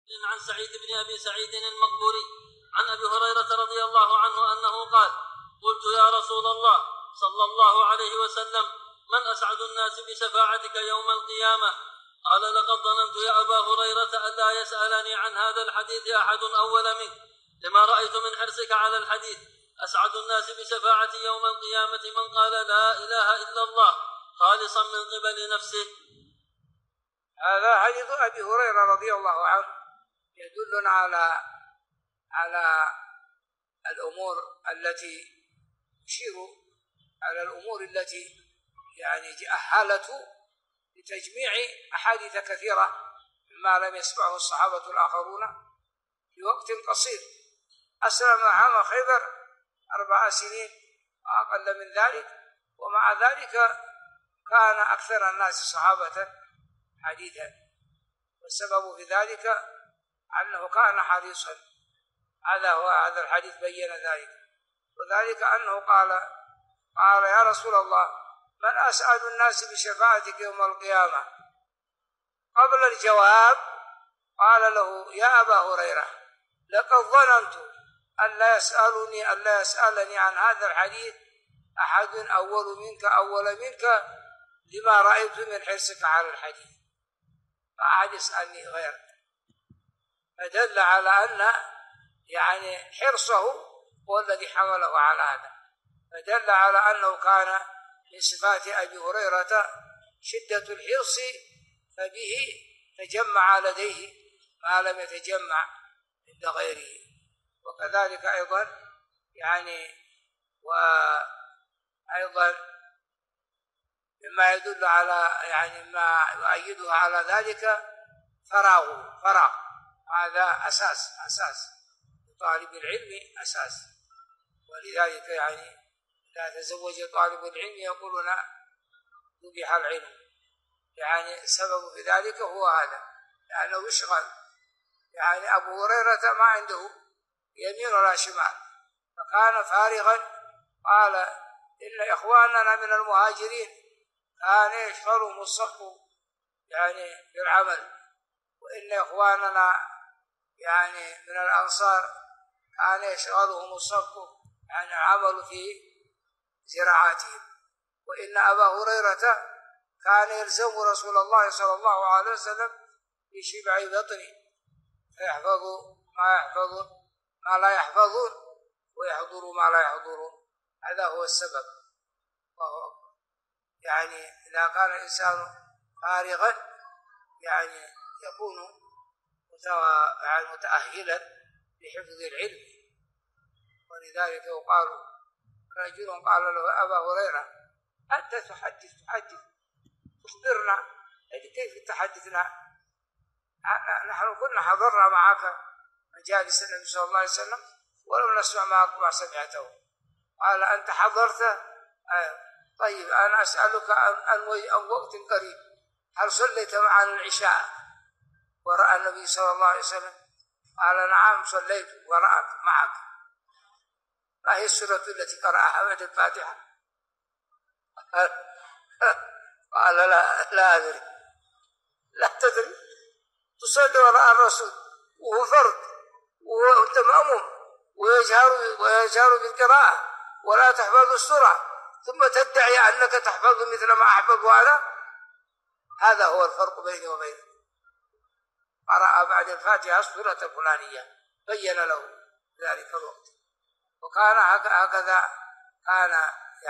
عن سعيد بن أبي سعيد المقبوري عن أبي هريرة رضي الله عنه أنه قال: قلت يا رسول الله صلى الله عليه وسلم: من أسعد الناس بشفاعتك يوم القيامة؟ قال: لقد ظننت يا أبا هريرة ألا يسألني عن هذا الحديث أحد أول منك، لما رأيت من حرصك على الحديث. أسعد الناس بشفاعتي يوم القيامة من قال لا إله إلا الله خالصا من قبل نفسه. هذا حديث أبي هريرة رضي الله عنه يدلنا على الأمور التي تشير على الأمور التي يعني أحالته لتجميع أحاديث كثيرة مما لم يسمعه الصحابة الآخرون في وقت قصير. أسلم عام خيبر 4 سنين وأقل من ذلك، ومع ذلك كان أكثر الناس صحابة حديثا، والسبب في ذلك أنه كان حريصا. هذا الحديث بين ذلك، وذلك أنه قال يا رسول الله: من أسعد الناس بشفاعتك يوم القيامة؟ قبل الجواب قال له: يا أبا هريرة، لقد ظننت ألا يسألني عن هذا الحديث أحد أول منك لما رأيت من حرصك على الحديث، ما أحد يسألني غيرك. فدل على أن يعني حرصه هو الذي حمله على هذا، فدل على أنه كان من صفات أبي هريرة شدة الحرص، فبه تجمع لديه ما لم يتجمع عند غيره. وكذلك أيضا وأيضا مما يدل على ما يؤيده على ذلك فراغ. هذا أساس طالب العلم أساس، ولذلك لا تزوج طالب العلم يقولون ذبح العلم، السبب في ذلك هو هذا، لأنه يشغل. أبو هريرة ما عنده يمين ولا شمال، فكان فارغا. قال: إن إخواننا من المهاجرين كان يشغلهم الصف بالعمل، وإن إخواننا من الأنصار كان يشغلهم الصف العمل في زراعاتهم، وإن أبا هريرة كان يلزم رسول الله صلى الله عليه وسلم بشبع بطنه، فيحفظ ما لا يحفظون ويحضر ما لا يحضرون. هذا هو السبب. إذا كان الإنسان فارغا يكون متأهلا لحفظ العلم. ولذلك يقال: رجل قال له: أبا هريرة، أنت تحدث تخبرنا، كيف تحدثنا؟ نحن كنا حضرنا معك مجالس النبي صلى الله عليه وسلم ولم نسمع معك ما سمعته. قال: أنت حضرت؟ طيب، أنا أسألك عن وقت قريب، هل صليت معنا العشاء ورأى النبي صلى الله عليه وسلم؟ قال: نعم، صليت ورأت معك. ما هي السورة التي قرأها بعد الفاتحة؟ قال: لا أدري. لا تدري؟ تصلي وراء الرسول وهو فرد وأنت مأموم، ويجهر بالقراءة ولا تحفظ السورة، ثم تدعي أنك تحفظ مثل ما أحفظ أنا؟ هذا هو الفرق بيني وبينك. قرأ بعد الفاتحة السورة الفلانية، بين له ذلك الوقت. وكان هكذا كان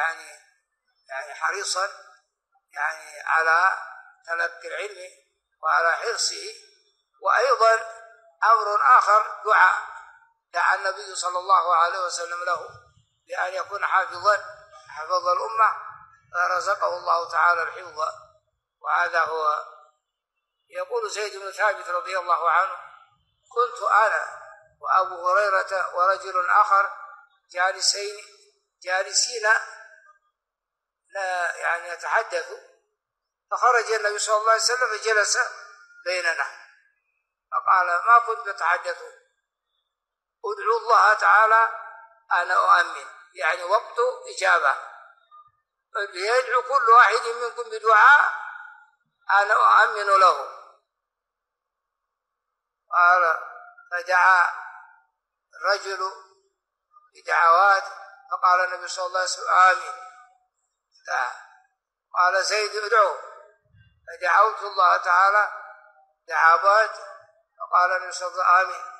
حريصا على تلقي العلم وعلى حرصه. وأيضا أمر آخر، دعا النبي صلى الله عليه وسلم له بأن يكون حفظ الأمة، فرزقه الله تعالى الحفظ. وهذا هو. يقول زيد بن ثابت رضي الله عنه: كنت أنا وأبو هريرة ورجل آخر جالسين نتحدث، فخرج النبي صلى الله عليه وسلم فجلس بيننا، فقال: ما كنت أتحدث؟ أدعو الله تعالى أنا أؤمن، وقت إجابة، يدعو كل واحد منكم بدعاء أنا أؤمن له. قال فدعا الرجل بدعوات فقال النبي صلى الله عليه وسلم آمين. قال زيد ادعو، فدعوت الله تعالى دعوات فقال النبي صلى الله عليه وسلم آمين.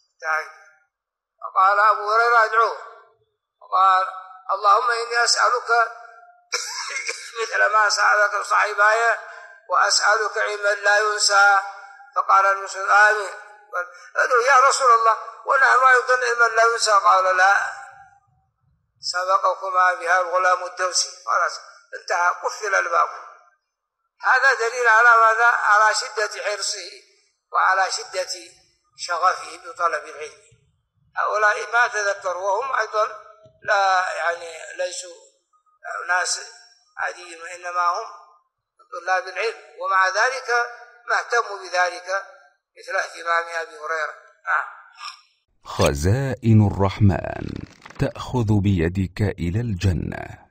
فقال أبو هريرة ادعوه، وقال اللهم إني أسألك مثل ما سألك صاحباي وأسألك علما لا ينسى. فقال النبي صلى الله عليه وسلم آمين. قالوا يا رسول الله ونحن أيضا علما لا ينسى. قال لا، سبقكما بها الغلام الدوسي. خلاص انتهى، قفل الباب. هذا دليل على ماذا؟ على شدة حرصه وعلى شدة شغفه بطلب العلم. هؤلاء ما تذكروا وهم أيضا لا ليسوا ناس عاديين، وإنما هم طلاب العلم، ومع ذلك ما اهتموا بذلك مثل اهتمام أبي هريرة. خزائن الرحمن تأخذ بيدك إلى الجنة.